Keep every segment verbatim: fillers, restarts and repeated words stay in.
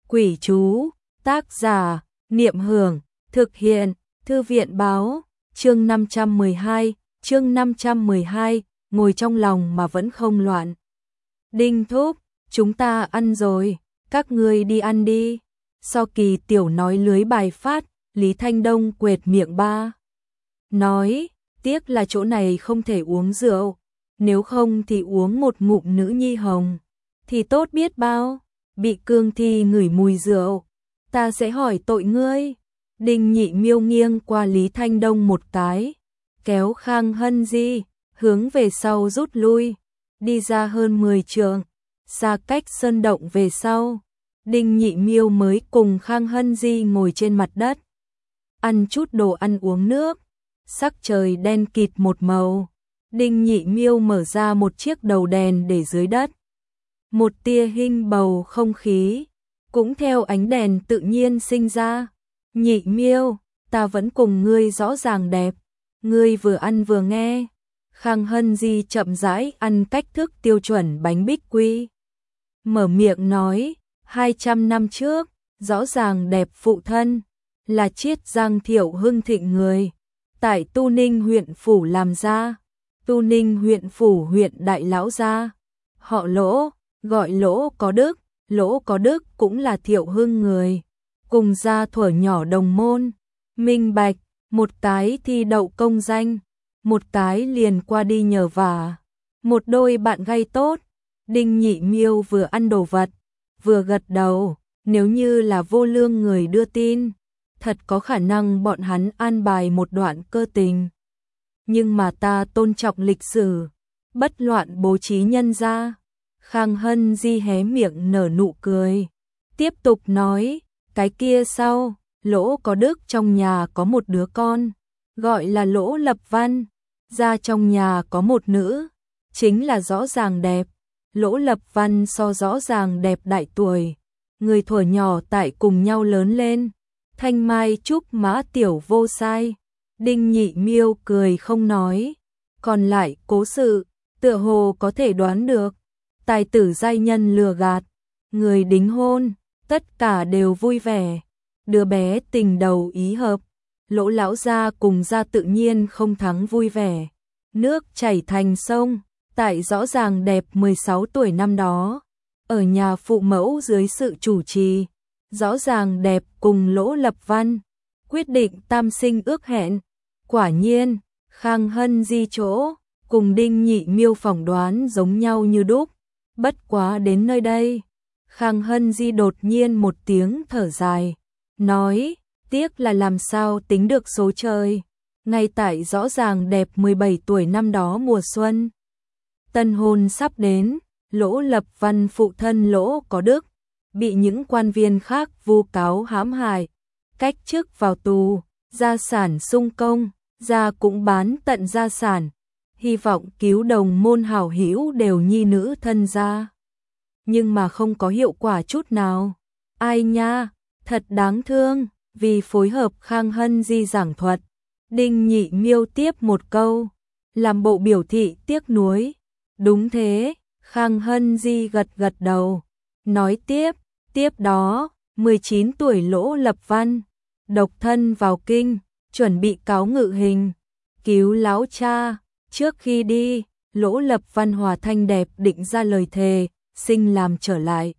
Quỷ chú, tác giả, Niệm Hưởng, thực hiện, Thư viện báo, chương năm trăm mười hai, chương năm trăm mười hai, ngồi trong lòng mà vẫn không loạn. Đinh thúc, chúng ta ăn rồi, các ngươi đi ăn đi. So Kỳ Tiểu nói lưới bài phát, Lý Thanh Đông quệt miệng ba. Nói, tiếc là chỗ này không thể uống rượu, nếu không thì uống một ngụm nữ nhi hồng, thì tốt biết bao. Bị Cương Thi ngửi mùi rượu, ta sẽ hỏi tội ngươi. Đinh Nhị Miêu nghiêng qua Lý Thanh Đông một cái, kéo Khang Hân Di, hướng về sau rút lui, đi ra hơn mười trượng, xa cách sơn động về sau. Đinh Nhị Miêu mới cùng Khang Hân Di ngồi trên mặt đất, ăn chút đồ ăn uống nước, sắc trời đen kịt một màu. Đinh Nhị Miêu mở ra một chiếc đầu đèn để dưới đất. Một tia hình bầu không khí, cũng theo ánh đèn tự nhiên sinh ra. Nhị Miêu, ta vẫn cùng ngươi rõ ràng đẹp, ngươi vừa ăn vừa nghe. Khang Hân Di chậm rãi ăn cách thức tiêu chuẩn bánh bích quy. Mở miệng nói, hai trăm năm trước, rõ ràng đẹp phụ thân, là Chiết Giang Thiệu Hưng Thịnh người, tại Tu Ninh huyện phủ làm ra. Tu Ninh huyện phủ huyện đại lão gia, họ Lỗ, gọi Lỗ có đức, Lỗ có đức cũng là Thiệu Hưng người, cùng gia thuở nhỏ đồng môn, minh bạch, một cái thi đậu công danh, một cái liền qua đi nhờ vả, một đôi bạn gay tốt. Đinh Nhị Miêu vừa ăn đồ vật, vừa gật đầu, nếu như là Vô Lương người đưa tin, thật có khả năng bọn hắn an bài một đoạn cơ tình. Nhưng mà ta tôn trọng lịch sử, bất loạn bố trí nhân gia. Khang Hân Di hé miệng nở nụ cười, tiếp tục nói, cái kia sau, Lỗ có đức trong nhà có một đứa con, gọi là Lỗ Lập Văn, gia trong nhà có một nữ, chính là rõ ràng đẹp. Lỗ Lập Văn so rõ ràng đẹp đại tuổi, người thuở nhỏ tại cùng nhau lớn lên, thanh mai trúc mã tiểu vô sai. Đinh Nhị Miêu cười không nói, còn lại cố sự, tựa hồ có thể đoán được. Tài tử giai nhân lừa gạt, người đính hôn, tất cả đều vui vẻ, đứa bé tình đầu ý hợp, Lỗ lão gia cùng gia tự nhiên không thắng vui vẻ. Nước chảy thành sông, tại rõ ràng đẹp mười sáu tuổi năm đó, ở nhà phụ mẫu dưới sự chủ trì, rõ ràng đẹp cùng Lỗ Lập Văn quyết định tam sinh ước hẹn. Quả nhiên, Khang Hân Di chỗ cùng Đinh Nhị Miêu phỏng đoán giống nhau như đúc. Bất quá đến nơi đây, Khang Hân Di đột nhiên một tiếng thở dài, nói, tiếc là làm sao tính được số trời, ngay tại rõ ràng đẹp mười bảy tuổi năm đó mùa xuân. Tân hôn sắp đến, Lỗ Lập Văn phụ thân Lỗ có đức, bị những quan viên khác vu cáo hãm hại, cách chức vào tù, gia sản sung công, gia cũng bán tận gia sản, hy vọng cứu đồng môn hảo hữu đều nhi nữ thân gia. Nhưng mà không có hiệu quả chút nào. Ai nha, thật đáng thương. Vì phối hợp Khang Hân Di giảng thuật, Đinh Nhị Miêu tiếp một câu, làm bộ biểu thị tiếc nuối. Đúng thế, Khang Hân Di gật gật đầu, nói tiếp, tiếp đó, mười chín tuổi Lỗ Lập Văn, độc thân vào kinh, chuẩn bị cáo ngự hình, cứu lão cha. Trước khi đi, Lỗ Lập Văn hòa thanh đẹp định ra lời thề, sinh làm trở lại.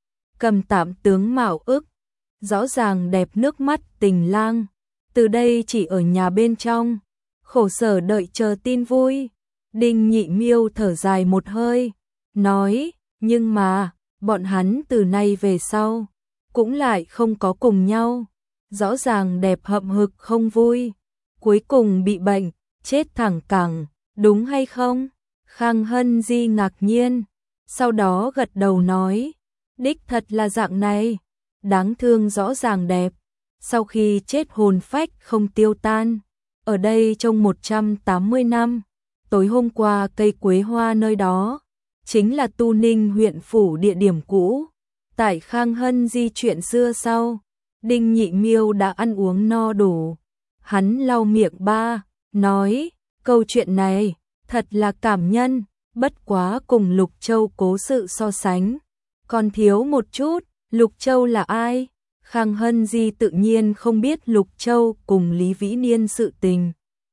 Cầm tạm tướng mạo ức, rõ ràng đẹp nước mắt tình lang, từ đây chỉ ở nhà bên trong, khổ sở đợi chờ tin vui. Đinh Nhị Miêu thở dài một hơi, nói, nhưng mà, bọn hắn từ nay về sau, cũng lại không có cùng nhau, rõ ràng đẹp hậm hực không vui, cuối cùng bị bệnh, chết thẳng cẳng. Đúng hay không? Khang Hân Di ngạc nhiên, sau đó gật đầu nói, đích thật là dạng này, đáng thương rõ ràng đẹp, sau khi chết hồn phách không tiêu tan, ở đây trong một trăm tám mươi năm, tối hôm qua cây quế hoa nơi đó, chính là Tu Ninh huyện phủ địa điểm cũ. Tại Khang Hân Di chuyện xưa sau, Đinh Nhị Miêu đã ăn uống no đủ, hắn lau miệng ba, nói, câu chuyện này, thật là cảm nhân, bất quá cùng Lục Châu cố sự so sánh, còn thiếu một chút, Lục Châu là ai? Khang Hân Di tự nhiên không biết Lục Châu cùng Lý Vĩ Niên sự tình.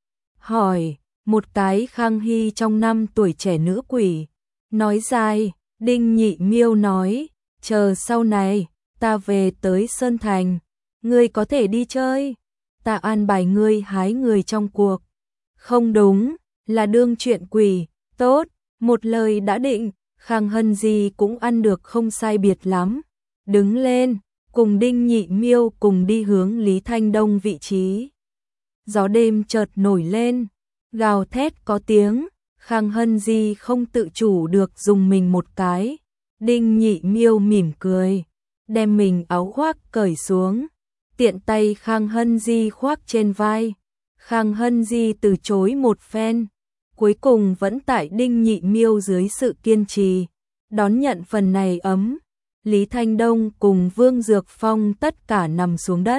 Hỏi, một cái Khang Hy trong năm tuổi trẻ nữ quỷ. Nói dài, Đinh Nhị Miêu nói, chờ sau này, ta về tới Sơn Thành, ngươi có thể đi chơi. Ta an bài ngươi hái người trong cuộc. Không đúng, là đương chuyện quỷ, tốt, một lời đã định, Khang Hân Di cũng ăn được không sai biệt lắm. Đứng lên, cùng Đinh Nhị Miêu cùng đi hướng Lý Thanh Đông vị trí. Gió đêm chợt nổi lên, gào thét có tiếng, Khang Hân Di không tự chủ được dùng mình một cái. Đinh Nhị Miêu mỉm cười, đem mình áo khoác cởi xuống, tiện tay Khang Hân Di khoác trên vai. Khang Hân Di từ chối một phen, cuối cùng vẫn tại Đinh Nhị Miêu dưới sự kiên trì, đón nhận phần này ấm. Lý Thanh Đông cùng Vương Dược Phong tất cả nằm xuống đất,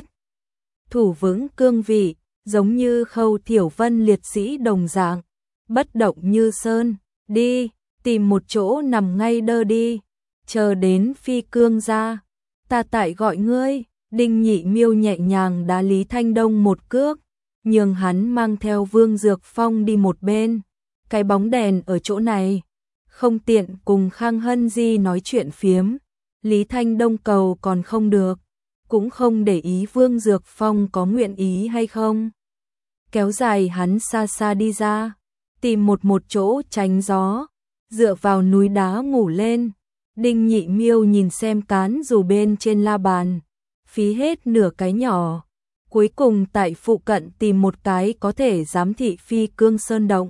thủ vững cương vị, giống như Khâu Thiểu Vân liệt sĩ đồng dạng, bất động như sơn. Đi, tìm một chỗ nằm ngay đơ đi, chờ đến phi cương ra, ta tại gọi ngươi. Đinh Nhị Miêu nhẹ nhàng đá Lý Thanh Đông một cước, nhường hắn mang theo Vương Dược Phong đi một bên. Cái bóng đèn ở chỗ này, không tiện cùng Khang Hân Di nói chuyện phiếm. Lý Thanh Đông cầu còn không được, cũng không để ý Vương Dược Phong có nguyện ý hay không. Kéo dài hắn xa xa đi ra, tìm một một chỗ tránh gió, dựa vào núi đá ngủ lên. Đinh Nhị Miêu nhìn xem cán dù bên trên la bàn, phí hết nửa cái nhỏ, cuối cùng tại phụ cận tìm một cái có thể giám thị phi cương sơn động.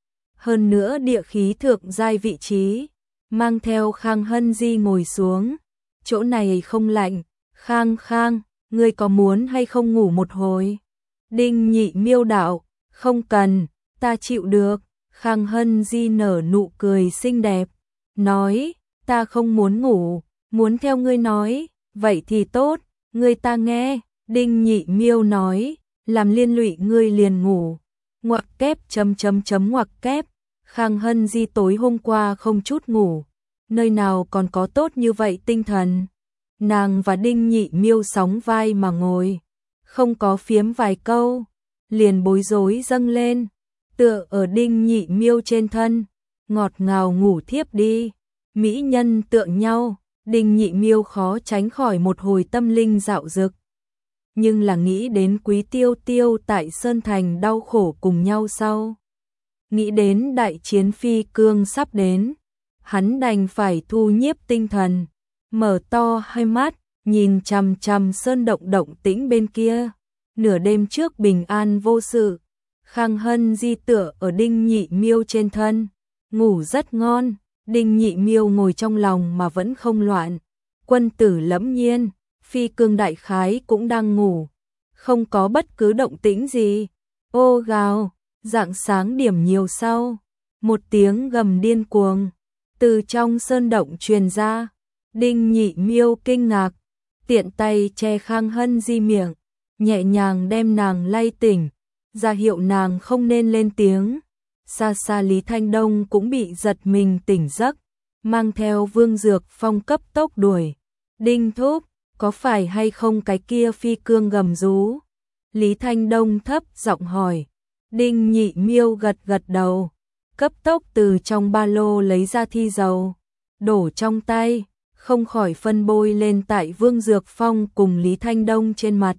Hơn nữa địa khí thượng giai vị trí, mang theo Khang Hân Di ngồi xuống. Chỗ này không lạnh, Khang Khang, ngươi có muốn hay không ngủ một hồi? Đinh Nhị Miêu đạo, không cần, ta chịu được. Khang Hân Di nở nụ cười xinh đẹp, nói, ta không muốn ngủ, muốn theo ngươi nói, vậy thì tốt, ngươi ta nghe. Đinh Nhị Miêu nói, làm liên lụy ngươi liền ngủ. Ngoặc kép chấm chấm chấm ngoặc kép. Khang Hân Di tối hôm qua không chút ngủ, nơi nào còn có tốt như vậy tinh thần. Nàng và Đinh Nhị Miêu sóng vai mà ngồi, không có phiếm vài câu, liền bối rối dâng lên, tựa ở Đinh Nhị Miêu trên thân, ngọt ngào ngủ thiếp đi. Mỹ nhân tượng nhau, Đinh Nhị Miêu khó tránh khỏi một hồi tâm linh dạo dực. Nhưng là nghĩ đến Quý Tiêu Tiêu tại Sơn Thành đau khổ cùng nhau sau, nghĩ đến đại chiến phi cương sắp đến, hắn đành phải thu nhiếp tinh thần, mở to hai mắt, nhìn chằm chằm sơn động động tĩnh bên kia. Nửa đêm trước bình an vô sự, Khang Hân Di tựa ở Đinh Nhị Miêu trên thân, ngủ rất ngon. Đinh Nhị Miêu ngồi trong lòng mà vẫn không loạn. Quân tử lẫm nhiên, phi cương đại khái cũng đang ngủ, không có bất cứ động tĩnh gì. Ô gào, rạng sáng điểm nhiều sau, một tiếng gầm điên cuồng từ trong sơn động truyền ra. Đinh Nhị Miêu kinh ngạc, tiện tay che Khang Hân Di miệng, nhẹ nhàng đem nàng lay tỉnh, ra hiệu nàng không nên lên tiếng. Xa xa Lý Thanh Đông cũng bị giật mình tỉnh giấc, mang theo Vương Dược Phong cấp tốc đuổi. Đinh thúc, có phải hay không cái kia phi cương gầm rú? Lý Thanh Đông thấp giọng hỏi. Đinh Nhị Miêu gật gật đầu, cấp tốc từ trong ba lô lấy ra thi dầu, đổ trong tay, không khỏi phân bôi lên tại Vương Dược Phong cùng Lý Thanh Đông trên mặt.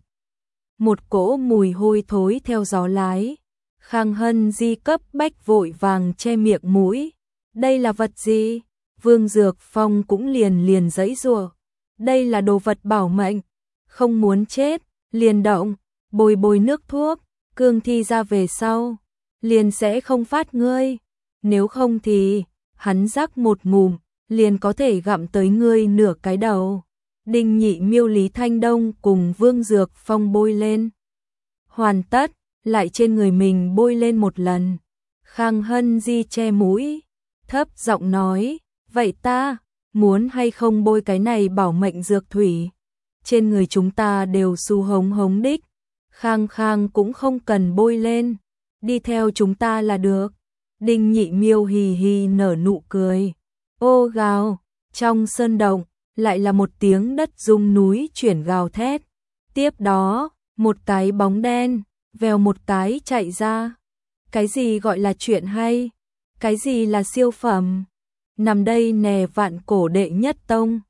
Một cỗ mùi hôi thối theo gió lái. Khang Hân Di cấp bách vội vàng che miệng mũi. Đây là vật gì? Vương Dược Phong cũng liền liền giãy giụa. Đây là đồ vật bảo mệnh, không muốn chết, liền động, bồi bồi nước thuốc, cương thi ra về sau, liền sẽ không phát ngươi. Nếu không thì, hắn rắc một ngụm, liền có thể gặm tới ngươi nửa cái đầu. Đinh Nhị Miêu Lý Thanh Đông cùng Vương Dược Phong bôi lên. Hoàn tất, lại trên người mình bôi lên một lần. Khang Hân Di che mũi, thấp giọng nói, vậy ta, muốn hay không bôi cái này bảo mệnh dược thủy? Trên người chúng ta đều su hống hống đích. Khang Khang cũng không cần bôi lên, đi theo chúng ta là được. Đinh Nhị Miêu hì hì nở nụ cười. Ô gào, trong sơn động, lại là một tiếng đất rung núi chuyển gào thét. Tiếp đó, một cái bóng đen, vèo một cái chạy ra. Cái gì gọi là chuyện hay? Cái gì là siêu phẩm? Nằm đây nè vạn cổ đệ nhất tông.